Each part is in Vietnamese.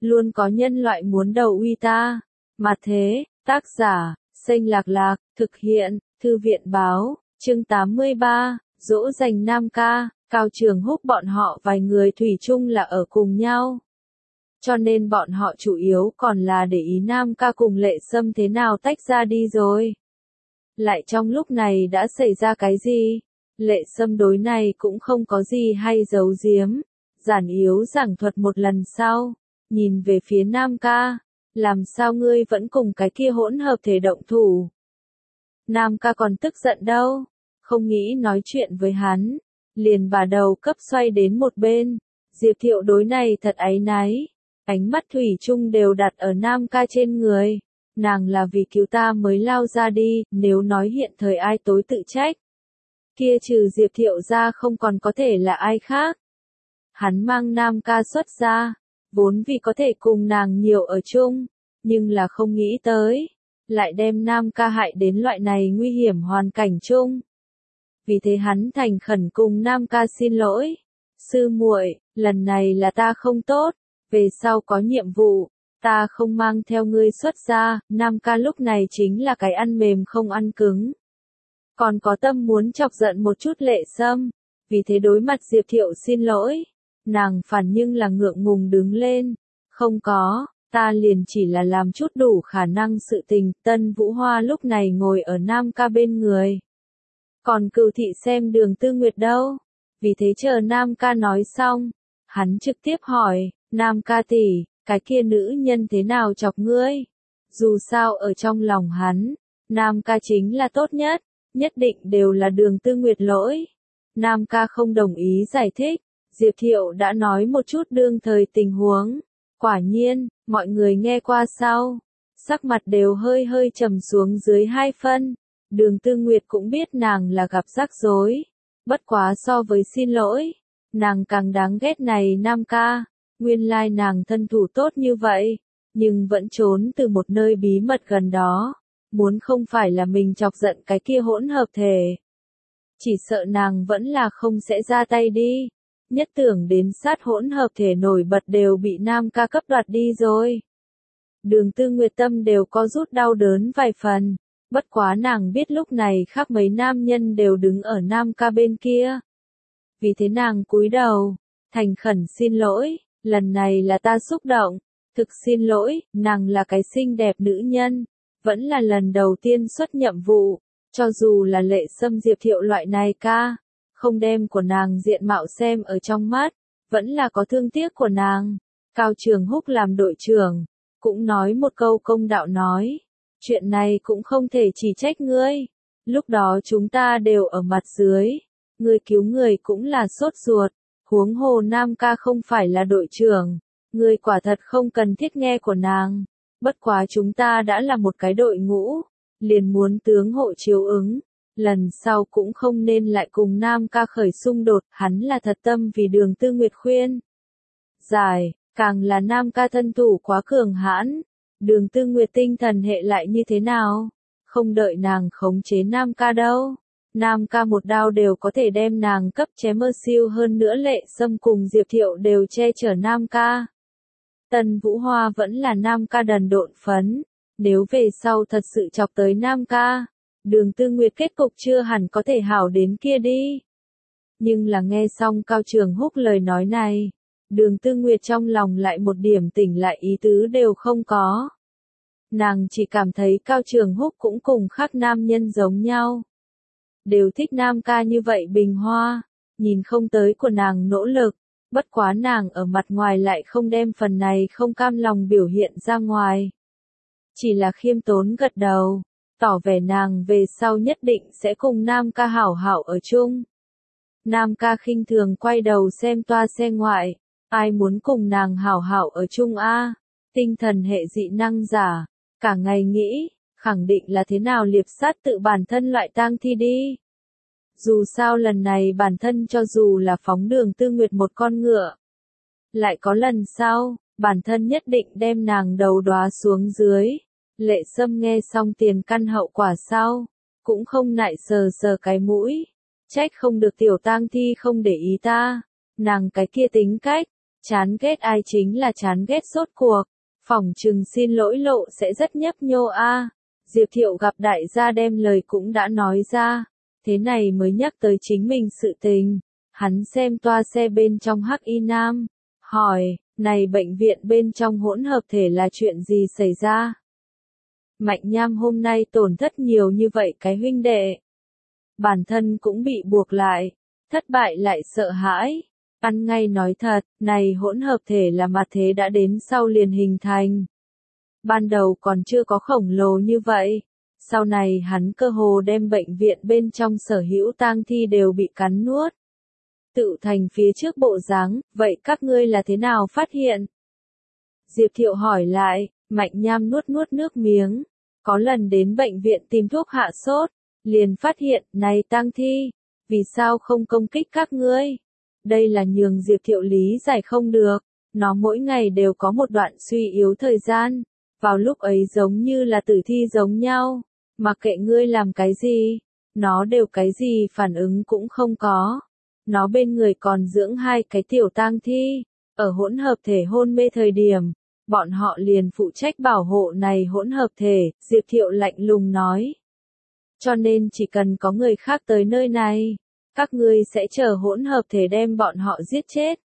luôn có nhân loại muốn đầu uy ta. Mà thế, tác giả, Xanh Lạc Lạc, thực hiện, Thư viện báo, chương 83, dỗ dành Nam Ca, Cao Trường Húc bọn họ vài người thủy chung là ở cùng nhau. Cho nên bọn họ chủ yếu còn là để ý Nam Ca cùng Lệ Sâm thế nào tách ra đi rồi. Lại trong lúc này đã xảy ra cái gì? Lệ Sâm đối này cũng không có gì hay giấu giếm, giản yếu giảng thuật một lần sau, nhìn về phía Nam Ca, làm sao ngươi vẫn cùng cái kia hỗn hợp thể động thủ? Nam Ca còn tức giận đâu, không nghĩ nói chuyện với hắn, liền bà đầu cấp xoay đến một bên. Diệp Thiệu đối này thật áy náy, ánh mắt thủy chung đều đặt ở Nam Ca trên người. Nàng là vì cứu ta mới lao ra đi, nếu nói hiện thời ai tối tự trách, kia trừ Diệp Thiệu ra không còn có thể là ai khác. Hắn mang Nam Ca xuất ra, vốn vì có thể cùng nàng nhiều ở chung, nhưng là không nghĩ tới, lại đem Nam Ca hại đến loại này nguy hiểm hoàn cảnh chung. Vì thế hắn thành khẩn cùng Nam Ca xin lỗi. Sư muội, lần này là ta không tốt, về sau có nhiệm vụ, ta không mang theo ngươi xuất ra. Nam Ca lúc này chính là cái ăn mềm không ăn cứng. Còn có tâm muốn chọc giận một chút Lệ Sâm, vì thế đối mặt Diệp Thiệu xin lỗi. Nàng phản nhưng là ngượng ngùng đứng lên. Không có, ta liền chỉ là làm chút đủ khả năng sự tình. Tân Vũ Hoa lúc này ngồi ở Nam Ca bên người. Còn Cửu Thị xem Đường Tư Nguyệt đâu? Vì thế chờ Nam Ca nói xong, hắn trực tiếp hỏi, Nam Ca tỷ, cái kia nữ nhân thế nào chọc ngươi? Dù sao ở trong lòng hắn, Nam Ca chính là tốt nhất, nhất định đều là Đường Tư Nguyệt lỗi. Nam Ca không đồng ý giải thích, Diệp Thiệu đã nói một chút đương thời tình huống. Quả nhiên, mọi người nghe qua sau, sắc mặt đều hơi hơi trầm xuống dưới 2 phân. Đường Tư Nguyệt cũng biết nàng là gặp rắc rối, bất quá so với xin lỗi, nàng càng đáng ghét này Nam Ca. Nguyên lai nàng thân thủ tốt như vậy, nhưng vẫn trốn từ một nơi bí mật gần đó, muốn không phải là mình chọc giận cái kia hỗn hợp thể. Chỉ sợ nàng vẫn là không sẽ ra tay đi, nhất tưởng đến sát hỗn hợp thể nổi bật đều bị Nam Ca cấp đoạt đi rồi. Đường Tư Nguyệt tâm đều có rút đau đớn vài phần, bất quá nàng biết lúc này khác mấy nam nhân đều đứng ở Nam Ca bên kia. Vì thế nàng cúi đầu, thành khẩn xin lỗi. Lần này là ta xúc động, thực xin lỗi, nàng là cái xinh đẹp nữ nhân, vẫn là lần đầu tiên xuất nhiệm vụ, cho dù là Lệ Sâm Diệp Thiệu loại này ca, không đem của nàng diện mạo xem ở trong mắt, vẫn là có thương tiếc của nàng. Cao Trường Húc làm đội trưởng, cũng nói một câu công đạo nói, chuyện này cũng không thể chỉ trách ngươi, lúc đó chúng ta đều ở mặt dưới, ngươi cứu người cũng là sốt ruột. Huống hồ Nam Ca không phải là đội trưởng, người quả thật không cần thiết nghe của nàng. Bất quá chúng ta đã là một cái đội ngũ, liền muốn tướng hộ chiếu ứng. Lần sau cũng không nên lại cùng Nam Ca khởi xung đột, hắn là thật tâm vì Đường Tư Nguyệt khuyên. Giải, càng là Nam Ca thân thủ quá cường hãn, Đường Tư Nguyệt tinh thần hệ lại như thế nào? Không đợi nàng khống chế Nam Ca đâu. Nam Ca một đao đều có thể đem nàng cấp chém mơ siêu, hơn nữa Lệ Sâm cùng Diệp Thiệu đều che chở Nam Ca. Tân Vũ Hoa vẫn là Nam Ca đần độn phấn, nếu về sau thật sự chọc tới Nam Ca, Đường Tư Nguyệt kết cục chưa hẳn có thể hảo đến kia đi. Nhưng là nghe xong Cao Trường Húc lời nói này, Đường Tư Nguyệt trong lòng lại một điểm tỉnh lại ý tứ đều không có. Nàng chỉ cảm thấy Cao Trường Húc cũng cùng khác nam nhân giống nhau. Đều thích Nam Ca như vậy bình hoa, nhìn không tới của nàng nỗ lực, bất quá nàng ở mặt ngoài lại không đem phần này không cam lòng biểu hiện ra ngoài. Chỉ là khiêm tốn gật đầu, tỏ vẻ nàng về sau nhất định sẽ cùng Nam Ca hảo hảo ở chung. Nam Ca khinh thường quay đầu xem toa xe ngoại, ai muốn cùng nàng hảo hảo ở chung a? Tinh thần hệ dị năng giả, cả ngày nghĩ, khẳng định là thế nào liệp sát tự bản thân loại tang thi đi. Dù sao lần này bản thân cho dù là phóng Đường Tư Nguyệt một con ngựa. Lại có lần sau, bản thân nhất định đem nàng đầu đóa xuống dưới. Lệ Sâm nghe xong tiền căn hậu quả sau, cũng không nại sờ sờ cái mũi. Trách không được tiểu tang thi không để ý ta, nàng cái kia tính cách, Chán ghét ai chính là chán ghét rốt cuộc. Phỏng chừng xin lỗi lộ sẽ rất nhấp nhô a. Diệp Thiệu gặp đại gia đem lời cũng đã nói ra. Thế này mới nhắc tới chính mình sự tình. Hắn xem toa xe bên trong Hắc Y Nam. Hỏi, này bệnh viện bên trong hỗn hợp thể là chuyện gì xảy ra? Mạnh Nham hôm nay tổn thất nhiều như vậy cái huynh đệ. Bản thân cũng bị buộc lại. Thất bại lại sợ hãi. Ăn ngay nói thật, này hỗn hợp thể là mặt thế đã đến sau liền hình thành. Ban đầu còn chưa có khổng lồ như vậy. Sau này hắn cơ hồ đem bệnh viện bên trong sở hữu tang thi đều bị cắn nuốt. Tự thành phía trước bộ dáng, vậy các ngươi là thế nào phát hiện? Diệp Thiệu hỏi lại, Mạnh Nham nuốt nước miếng. Có lần đến bệnh viện tìm thuốc hạ sốt, liền phát hiện, này tang thi, vì sao không công kích các ngươi? Đây là nhường Diệp Thiệu lý giải không được, nó mỗi ngày đều có một đoạn suy yếu thời gian, vào lúc ấy giống như là tử thi giống nhau, mặc kệ ngươi làm cái gì, nó đều cái gì phản ứng cũng không có. Nó bên người còn dưỡng hai cái tiểu tang thi, ở hỗn hợp thể hôn mê thời điểm, bọn họ liền phụ trách bảo hộ này hỗn hợp thể, Diệp Thiệu lạnh lùng nói. Cho nên chỉ cần có người khác tới nơi này, các ngươi sẽ chờ hỗn hợp thể đem bọn họ giết chết.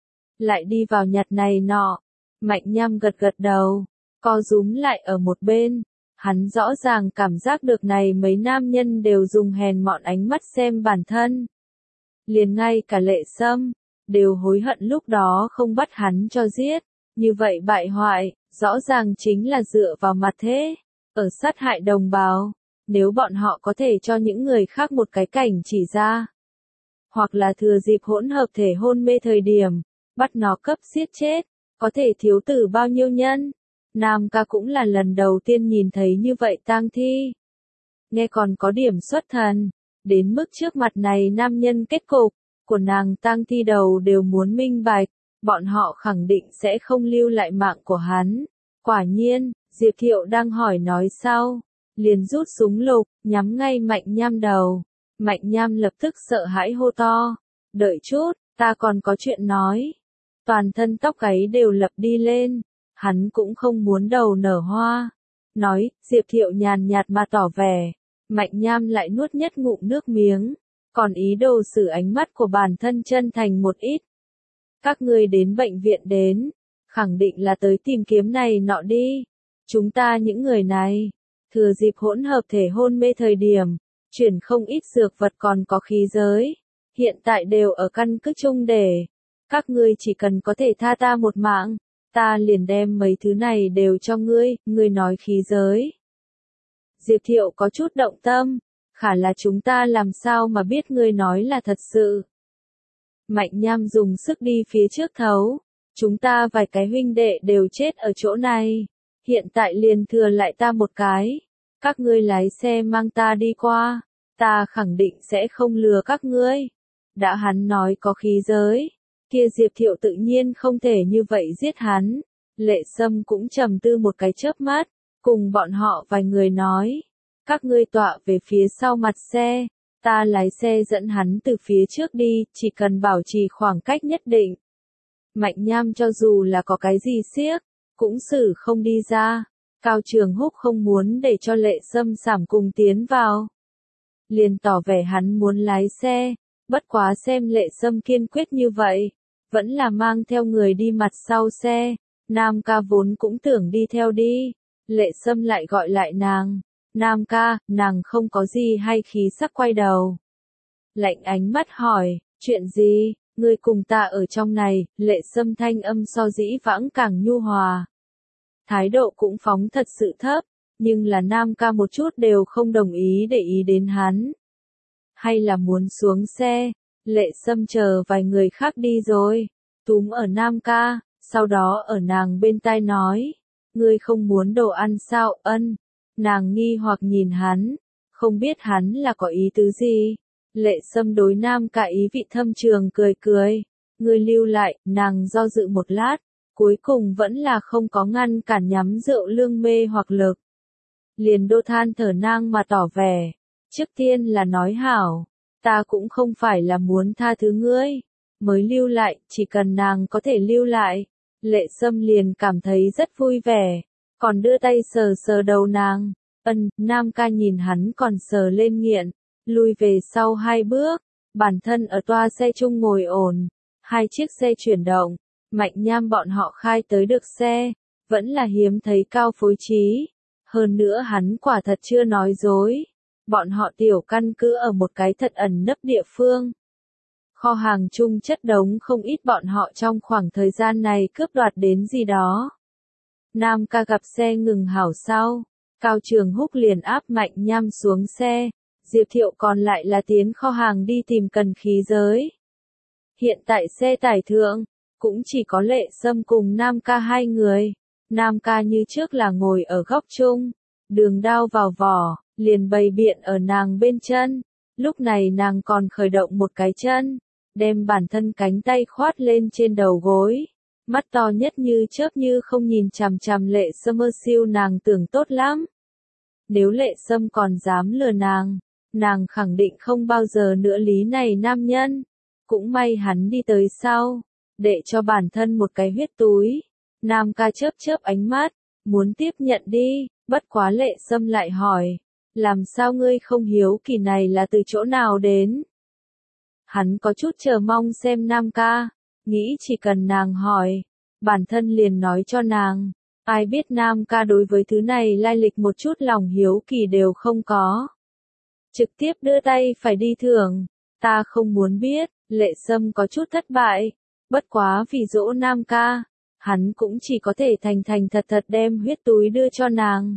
Lại đi vào nhặt này nọ. Mạnh Nham gật gật đầu, co rúm lại ở một bên. Hắn rõ ràng cảm giác được này mấy nam nhân đều dùng hèn mọn ánh mắt xem bản thân. Liền ngay cả Lệ Sâm, đều hối hận lúc đó không bắt hắn cho giết. Như vậy bại hoại, rõ ràng chính là dựa vào mặt thế, ở sát hại đồng bào. Nếu bọn họ có thể cho những người khác một cái cảnh chỉ ra, hoặc là thừa dịp hỗn hợp thể hôn mê thời điểm, bắt nó cấp giết chết, có thể thiếu tử bao nhiêu nhân. Nam ca cũng là lần đầu tiên nhìn thấy như vậy tang thi. Nghe còn có điểm xuất thần, đến mức trước mặt này nam nhân kết cục, của nàng tang thi đầu đều muốn minh bạch, bọn họ khẳng định sẽ không lưu lại mạng của hắn. Quả nhiên, Diệp Thiệu đang hỏi nói sau, liền rút súng lục, nhắm ngay Mạnh Nham đầu. Mạnh Nham lập tức sợ hãi hô to, đợi chút, ta còn có chuyện nói. Toàn thân tóc gáy đều lập đi lên, hắn cũng không muốn đầu nở hoa. Nói, Diệp Thiệu nhàn nhạt mà tỏ vẻ, Mạnh Nham lại nuốt nhất ngụm nước miếng, còn ý đồ xử ánh mắt của bản thân chân thành một ít. Các ngươi đến bệnh viện đến, khẳng định là tới tìm kiếm này nọ đi. Chúng ta những người này, thừa dịp hỗn hợp thể hôn mê thời điểm, chuyển không ít dược vật còn có khí giới, hiện tại đều ở căn cứ chung để. Các ngươi chỉ cần có thể tha ta một mạng, ta liền đem mấy thứ này đều cho ngươi, ngươi nói khí giới. Diệp Thiệu có chút động tâm, khả là chúng ta làm sao mà biết ngươi nói là thật sự. Mạnh Nham dùng sức đi phía trước thấu, chúng ta vài cái huynh đệ đều chết ở chỗ này, hiện tại liền thừa lại ta một cái, các ngươi lái xe mang ta đi qua, ta khẳng định sẽ không lừa các ngươi. Đã hắn nói có khí giới, kia Diệp Thiệu tự nhiên không thể như vậy giết hắn. Lệ Sâm cũng trầm tư một cái chớp mắt, cùng bọn họ vài người nói, các ngươi tọa về phía sau mặt xe, ta lái xe dẫn hắn từ phía trước đi, chỉ cần bảo trì khoảng cách nhất định. Mạnh Nham cho dù là có cái gì xiếc, cũng xử không đi ra. Cao Trường Húc không muốn để cho Lệ Sâm sảm cùng tiến vào, liền tỏ vẻ hắn muốn lái xe, bất quá xem Lệ Sâm kiên quyết như vậy, vẫn là mang theo người đi mặt sau xe. Nam ca vốn cũng tưởng đi theo đi, Lệ Sâm lại gọi lại nàng, Nam ca, nàng không có gì hay khí sắc quay đầu. Lạnh ánh mắt hỏi, chuyện gì, ngươi cùng ta ở trong này. Lệ Sâm thanh âm so dĩ vãng càng nhu hòa. Thái độ cũng phóng thật sự thấp, nhưng là Nam ca một chút đều không đồng ý để ý đến hắn. Hay là muốn xuống xe, Lệ Sâm chờ vài người khác đi rồi, túm ở Nam ca, sau đó ở nàng bên tai nói, ngươi không muốn đồ ăn sao? Ân. Nàng nghi hoặc nhìn hắn, không biết hắn là có ý tứ gì. Lệ Sâm đối Nam ca ý vị thâm trường cười cười, ngươi lưu lại. Nàng do dự một lát, cuối cùng vẫn là không có ngăn cản nhắm rượu lương mê hoặc lực. Liền đô than thở nang mà tỏ vẻ, trước tiên là nói hảo, ta cũng không phải là muốn tha thứ ngươi, mới lưu lại, chỉ cần nàng có thể lưu lại. Lệ Sâm liền cảm thấy rất vui vẻ, còn đưa tay sờ sờ đầu nàng. Nam ca nhìn hắn còn sờ lên nghiện, lui về sau 2 bước, bản thân ở toa xe chung ngồi ổn, 2 chiếc xe chuyển động, Mạnh Nham bọn họ khai tới được xe, vẫn là hiếm thấy cao phối trí. Hơn nữa hắn quả thật chưa nói dối, bọn họ tiểu căn cứ ở một cái thật ẩn nấp địa phương. Kho hàng chung chất đống không ít bọn họ trong khoảng thời gian này cướp đoạt đến gì đó. Nam ca gặp xe ngừng hảo sau, Cao Trường Húc liền áp Mạnh Nham xuống xe, Diệp Thiệu còn lại là tiến kho hàng đi tìm cần khí giới. Hiện tại xe tải thượng, cũng chỉ có Lệ Sâm cùng Nam ca 2 người. Nam ca như trước là ngồi ở góc chung, đường đao vào vỏ, liền bày biện ở nàng bên chân. Lúc này nàng còn khởi động một cái chân, đem bản thân cánh tay khoát lên trên đầu gối. Mắt to nhất như chớp như không nhìn chằm chằm Lệ Sâm siêu nàng tưởng tốt lắm. Nếu Lệ Sâm còn dám lừa nàng khẳng định không bao giờ nữa lý này nam nhân. Cũng may hắn đi tới sau, để cho bản thân một cái huyết túi. Nam ca chớp chớp ánh mắt, muốn tiếp nhận đi, bất quá Lệ Sâm lại hỏi, làm sao ngươi không hiếu kỳ này là từ chỗ nào đến? Hắn có chút chờ mong xem Nam ca, nghĩ chỉ cần nàng hỏi, bản thân liền nói cho nàng. Ai biết Nam ca đối với thứ này lai lịch một chút lòng hiếu kỳ đều không có. Trực tiếp đưa tay phải đi thưởng, ta không muốn biết. Lệ Sâm có chút thất bại, bất quá vì dỗ Nam ca, hắn cũng chỉ có thể thành thành thật thật đem huyết túi đưa cho nàng.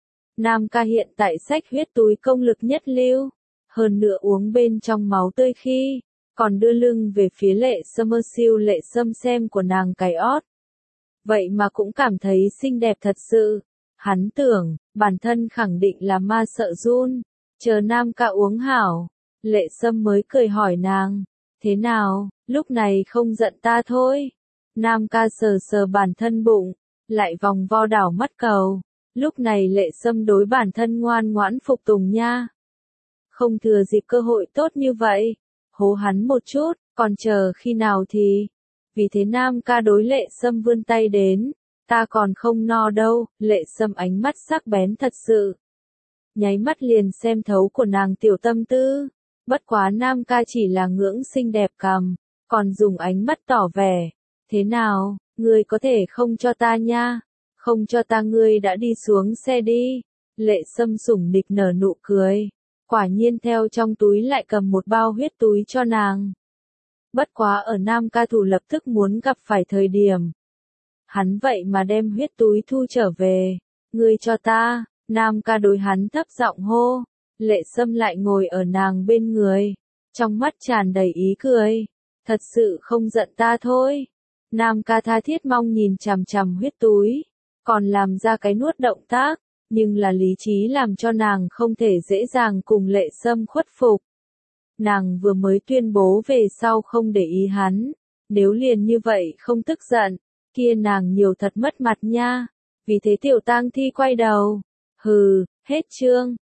Nam ca hiện tại xách huyết túi công lực nhất lưu, hơn nữa uống bên trong máu tươi khi, còn đưa lưng về phía Lệ Sâm siêu Lệ Sâm xem của nàng cái ót. Vậy mà cũng cảm thấy xinh đẹp thật sự, hắn tưởng, bản thân khẳng định là ma sợ run, chờ Nam ca uống hảo, Lệ Sâm mới cười hỏi nàng, thế nào, lúc này không giận ta thôi. Nam ca sờ sờ bản thân bụng, lại vòng vo đảo mắt cầu. Lúc này Lệ Sâm đối bản thân ngoan ngoãn phục tùng nha. Không thừa dịp cơ hội tốt như vậy, hố hắn một chút, còn chờ khi nào thì. Vì thế Nam ca đối Lệ Sâm vươn tay đến, ta còn không no đâu. Lệ Sâm ánh mắt sắc bén thật sự. Nháy mắt liền xem thấu của nàng tiểu tâm tư. Bất quá Nam ca chỉ là ngưỡng xinh đẹp cằm, còn dùng ánh mắt tỏ vẻ. Thế nào, ngươi có thể không cho ta nha? Không cho ta ngươi đã đi xuống xe đi. Lệ Sâm sủng nịch nở nụ cười. Quả nhiên theo trong túi lại cầm một bao huyết túi cho nàng. Bất quá ở Nam ca thủ lập tức muốn gặp phải thời điểm. Hắn vậy mà đem huyết túi thu trở về. Ngươi cho ta, Nam ca đối hắn thấp giọng hô. Lệ Sâm lại ngồi ở nàng bên người. Trong mắt tràn đầy ý cười. Thật sự không giận ta thôi. Nam ca tha thiết mong nhìn chằm chằm huyết túi. Còn làm ra cái nuốt động tác. Nhưng là lý trí làm cho nàng không thể dễ dàng cùng Lệ Sâm khuất phục. Nàng vừa mới tuyên bố về sau không để ý hắn. Nếu liền như vậy không tức giận, kia nàng nhiều thật mất mặt nha. Vì thế tiểu tang thi quay đầu. Hừ, hết chương.